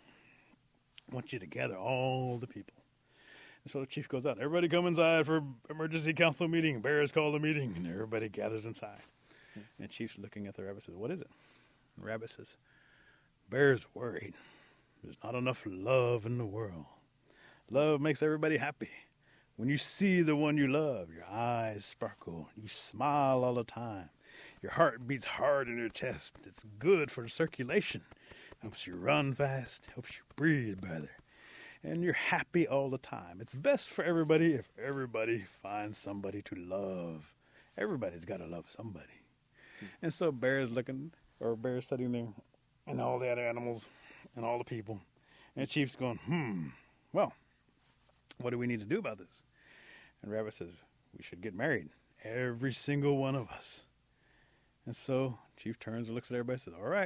I want you to gather all the people. And so the chief goes out. Everybody come inside for emergency council meeting. Bears called a meeting. And everybody gathers inside. And Chief's looking at the rabbit says, what is it? And Rabbit says, Bear's worried. There's not enough love in the world. Love makes everybody happy. When you see the one you love, your eyes sparkle. You smile all the time. Your heart beats hard in your chest. It's good for circulation. Helps you run fast. Helps you breathe better. And you're happy all the time. It's best for everybody if everybody finds somebody to love. Everybody's got to love somebody. And so Bear's sitting there, and all the other animals, and all the people. And the chief's going, well, what do we need to do about this? And Rabbit says, we should get married. Every single one of us. And so Chief turns and looks at everybody and says, all right,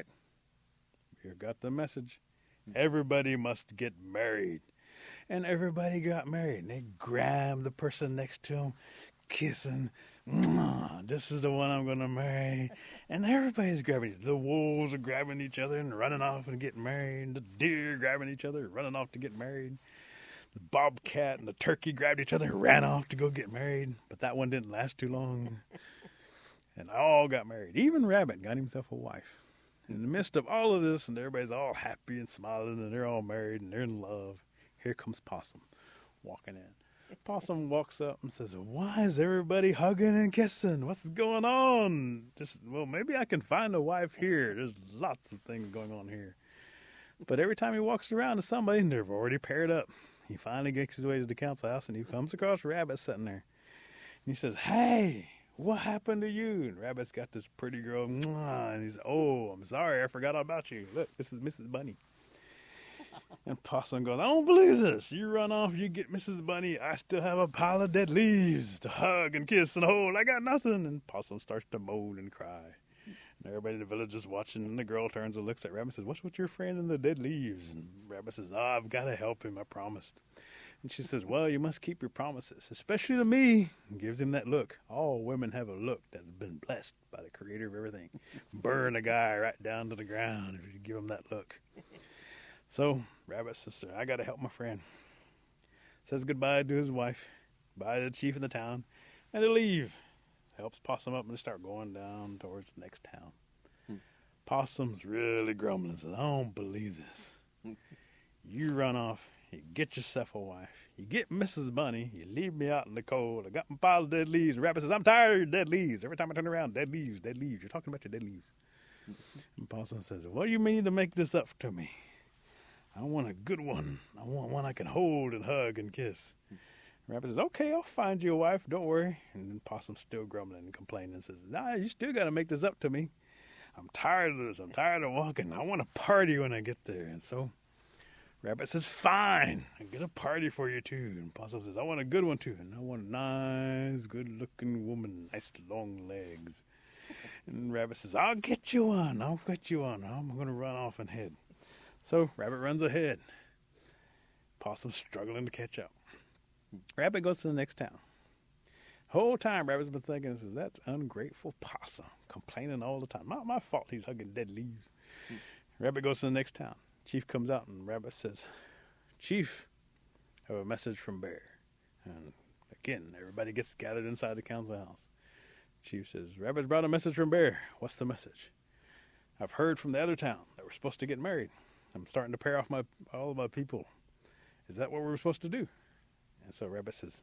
you got the message. Everybody must get married. And everybody got married. And they grabbed the person next to them, kissing. This is the one I'm going to marry. And everybody's grabbing each other. The wolves are grabbing each other and running off and getting married. The deer grabbing each other and running off to get married. The bobcat and the turkey grabbed each other and ran off to go get married. But that one didn't last too long. And all got married. Even Rabbit got himself a wife. In the midst of all of this, and everybody's all happy and smiling, and they're all married, and they're in love, here comes Possum, walking in. Possum walks up and says, "Why is everybody hugging and kissing? What's going on?" Well, maybe I can find a wife here. There's lots of things going on here. But every time he walks around to somebody, they're already paired up. He finally gets his way to the council house, and he comes across Rabbit sitting there. And he says, "Hey, what happened to you?" And Rabbit's got this pretty girl, and he's, "Oh, I'm sorry, I forgot all about you. Look, this is Mrs. Bunny." And Possum goes, "I don't believe this. You run off, you get Mrs. Bunny. I still have a pile of dead leaves to hug and kiss and hold. I got nothing." And Possum starts to moan and cry. And everybody in the village is watching, and the girl turns and looks at Rabbit and says, "What's with your friend and the dead leaves?" And Rabbit says, "Oh, I've got to help him, I promised." And she says, "Well, you must keep your promises, especially to me." And gives him that look. All women have a look that's been blessed by the creator of everything. Burn a guy right down to the ground if you give him that look. So Rabbit's sister, "I got to help my friend." Says goodbye to his wife, bye to the chief of the town, and they leave. Helps Possum up and they start going down towards the next town. Possum's really grumbling. Says, "I don't believe this. You run off, you get yourself a wife, you get Mrs. Bunny, you leave me out in the cold. I got my pile of dead leaves." And Rabbit says, "I'm tired of your dead leaves. Every time I turn around, dead leaves, dead leaves. You're talking about your dead leaves." And Possum says, "What do you mean to make this up to me? I want a good one. I want one I can hold and hug and kiss." Rabbit says, "Okay, I'll find you a wife. Don't worry." And then Possum's still grumbling and complaining and says, "Nah, you still got to make this up to me. I'm tired of this. I'm tired of walking. I want a party when I get there." And so Rabbit says, "Fine, I get a party for you too." And Possum says, "I want a good one too. And I want a nice, good-looking woman, nice long legs." And Rabbit says, "I'll get you one. I'll get you one. I'm going to run off and head." So Rabbit runs ahead. Possum's struggling to catch up. Rabbit goes to the next town. Whole time Rabbit's been thinking, says, "That's ungrateful Possum, complaining all the time. Not my fault he's hugging dead leaves." Rabbit goes to the next town. Chief comes out and Rabbit says, "Chief, I have a message from Bear." And again, everybody gets gathered inside the council house. Chief says, "Rabbit's brought a message from Bear." "What's the message?" "I've heard from the other town that we're supposed to get married. I'm starting to pair off all of my people. Is that what we're supposed to do?" And so Rabbit says,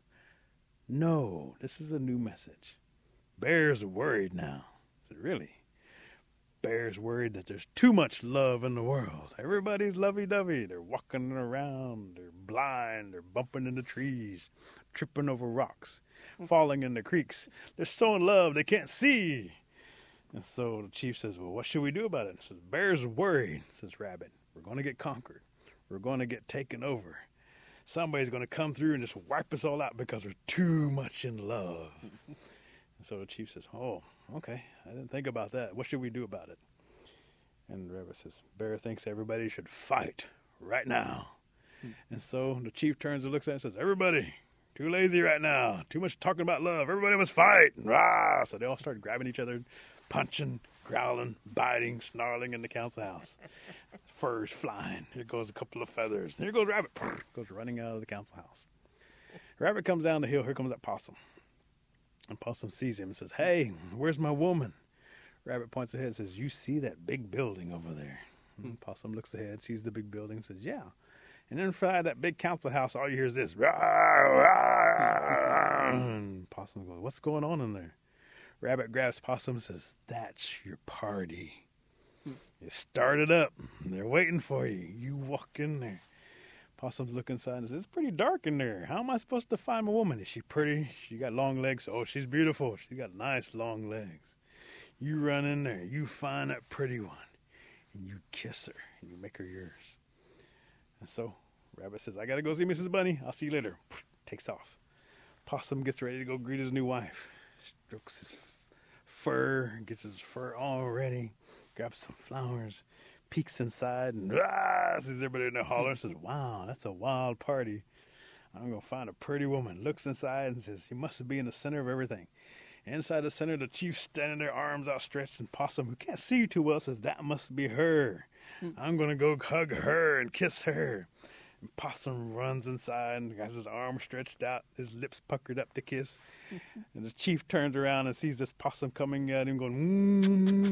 "No, this is a new message. Bear's worried now." I said, "Really?" "Bear's worried that there's too much love in the world. Everybody's lovey-dovey. They're walking around. They're blind. They're bumping into trees, tripping over rocks, falling into creeks. They're so in love they can't see." And so the chief says, "Well, what should we do about it?" And says, "Bear's worried," says Rabbit. "We're going to get conquered. We're going to get taken over. Somebody's going to come through and just wipe us all out because we're too much in love." And so the chief says, "Oh, okay. I didn't think about that. What should we do about it?" And Rabbit says, "Bear thinks everybody should fight right now." And so the chief turns and looks at it and says, "Everybody, too lazy right now. Too much talking about love. Everybody must fight." Rah! So they all start grabbing each other, punching, growling, biting, snarling in the council house. Furs flying. Here goes a couple of feathers. Here goes Rabbit. Goes running out of the council house. Rabbit comes down the hill. Here comes that Possum. And Possum sees him and says, "Hey, where's my woman?" Rabbit points ahead and says, "You see that big building over there?" And Possum looks ahead, sees the big building, and says, "Yeah." And inside that big council house, all you hear is this. Rah, rah. And Possum goes, "What's going on in there?" Rabbit grabs Possum and says, "That's your party. You started up. They're waiting for you. You walk in there." Possum's looking inside and says, "It's pretty dark in there. How am I supposed to find my woman? Is she pretty? She got long legs." "Oh, she's beautiful. She got nice long legs." You run in there. You find that pretty one. And you kiss her. And you make her yours. And so Rabbit says, "I got to go see Mrs. Bunny. I'll see you later." Takes off. Possum gets ready to go greet his new wife. Strokes his fur. Gets his fur all ready. Grabs some flowers. Peeks inside and sees everybody in there holler and says, "Wow, that's a wild party. I'm going to find a pretty woman." Looks inside and says, "You must be in the center of everything." Inside the center, the chief's standing there, arms outstretched, and Possum, who can't see you too well, says, "That must be her. I'm going to go hug her and kiss her." And Possum runs inside and has his arms stretched out, his lips puckered up to kiss. And the chief turns around and sees this Possum coming at him going,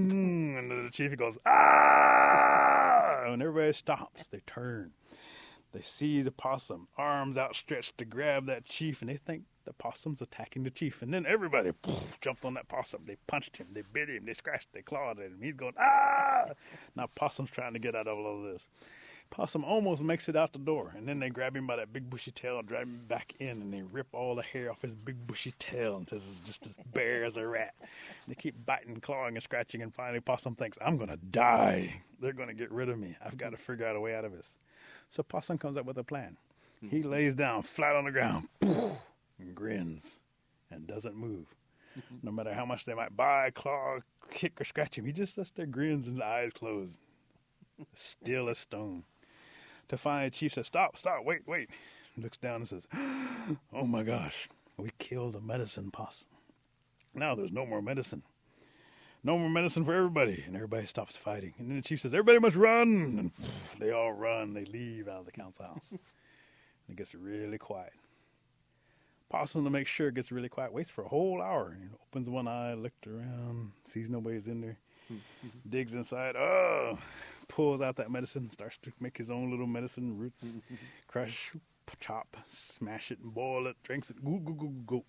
and the chief goes, "Ah!" And everybody stops. They turn. They see the possum, arms outstretched to grab that chief, and they think the possum's attacking the chief. And then everybody jumped on that possum. They punched him, they bit him, they scratched, they clawed at him. He's going, ah! Now possum's trying to get out of all of this. Possum almost makes it out the door, and then they grab him by that big bushy tail and drag him back in, and they rip all the hair off his big bushy tail until it's just as bare as a rat. They keep biting, clawing, and scratching, and finally Possum thinks, I'm going to die. They're going to get rid of me. I've got to figure out a way out of this. So Possum comes up with a plan. He lays down flat on the ground and grins and doesn't move. No matter how much they might bite, claw, kick, or scratch him, he just sits there, grins, and his eyes closed. Still as stone. To finally, the chief says, stop, wait. He looks down and says, oh my gosh, we killed the medicine possum. Now there's no more medicine. No more medicine for everybody. And everybody stops fighting. And then the chief says, everybody must run. And they all run. They leave out of the council house. And it gets really quiet. Possum, to make sure it gets really quiet, waits for a whole hour. He opens one eye, looks around, sees nobody's in there, digs inside, pulls out that medicine, starts to make his own little medicine, roots, crush, chop, smash it, and boil it, drinks it, go.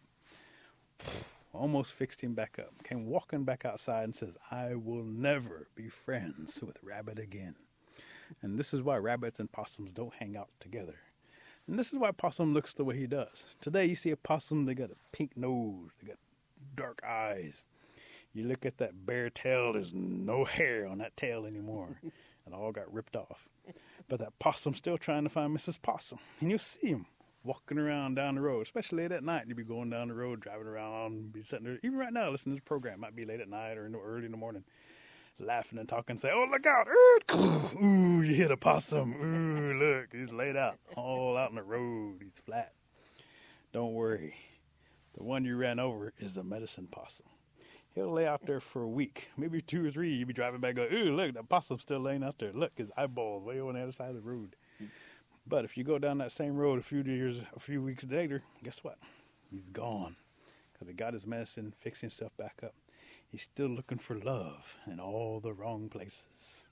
Almost fixed him back up. Came walking back outside and says, I will never be friends with Rabbit again. And this is why rabbits and possums don't hang out together. And this is why Possum looks the way he does. Today you see a possum, they got a pink nose, they got dark eyes. You look at that bare tail, there's no hair on that tail anymore. It all got ripped off. But that possum's still trying to find Mrs. Possum. And you'll see him walking around down the road, especially late at night. You'll be going down the road, driving around, be sitting there. Even right now, listening to this program. Might be late at night or early in the morning. Laughing and talking, say, oh, look out. Ooh, you hit a possum. Ooh, look, he's laid out, all out in the road. He's flat. Don't worry. The one you ran over is the medicine possum. He'll lay out there for a week, maybe 2 or 3. You'll be driving back and go, ooh, look, that possum's still laying out there. Look, his eyeball's way on the other side of the road. But if you go down that same road a few weeks later, guess what? He's gone because he got his medicine, fixed himself back up. He's still looking for love in all the wrong places.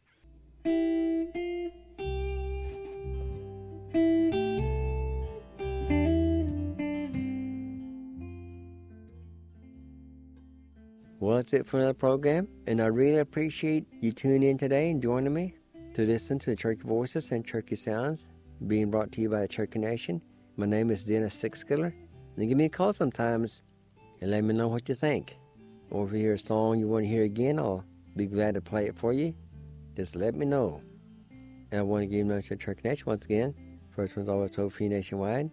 Well, that's it for another program, and I really appreciate you tuning in today and joining me to listen to the Cherokee Voices and Cherokee Sounds being brought to you by the Cherokee Nation. My name is Dennis Sixskiller. And give me a call sometimes and let me know what you think. Or if you hear a song you want to hear again, I'll be glad to play it for you. Just let me know. And I want to give you a note to the Cherokee Nation once again. First one's always toll free nationwide,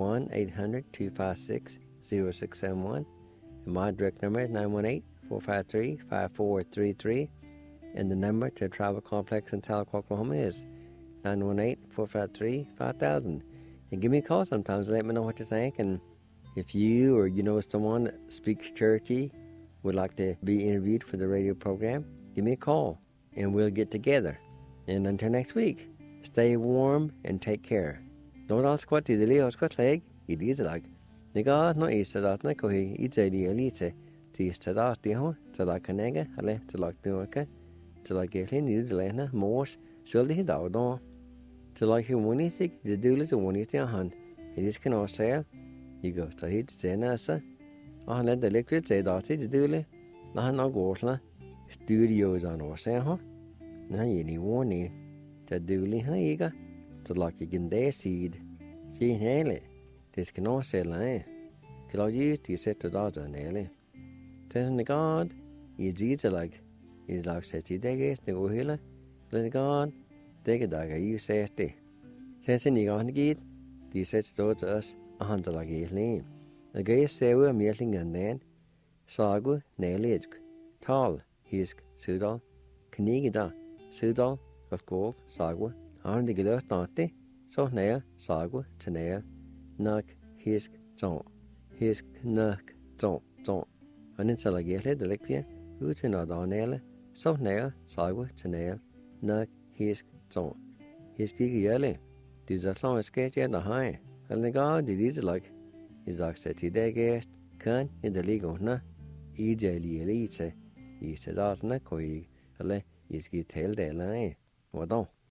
1-800-256-0671. And my direct number is 918-453-5433. And the number to the Tribal Complex in Tahlequah, Oklahoma is 918-453-5000. And give me a call sometimes and let me know what you think. And if you or you know someone that speaks Cherokee would like to be interviewed for the radio program, give me a call and we'll get together. And until next week, stay warm and take care. Don't ask what the Leo Scott leg, it is like. The God no is that Nakohi, it's a elite. The Stadas the Ho, to like a nega, a left to like Newarka, to like a clean new Delana, Morse, surely Dowdon. To like him when he sick, the doolers and when he's in a hand. It is can all say, you go to hit Zenasa. I let the liquid say that it's dooley. I no go studios on or say, huh? Now you need warning. The dooley, huh, Ega? To like you can dare seed. She hail this can all say lie. Could I use to set the dogs on nearly? Telling the God, he's easy like, he's like said, you dig it, the go healer. Let God, dig a dog, you say it. Says in you on the gate, these sets to us a hunter like a lame. The gay say we're melting and then, Sagu, Nailid, Tall, Hisk, Sudal, Knigida, Sudal, Gotgog, Sagua, on the Gillas Nati, so nail, Sagua, Tanail, Nuck, Hisk, Zon, Hisk, Nuck, Zon, and in Salagale, the Liquia, who's in our Donella, so nail, Sagua, Tanail, Nuck, Hisk, Zon, Hisk Yelly, these are long as sketch at the high, and the God did it like. Is like said today guest can in the league on na easily elite is that na koi ale is get tell the line what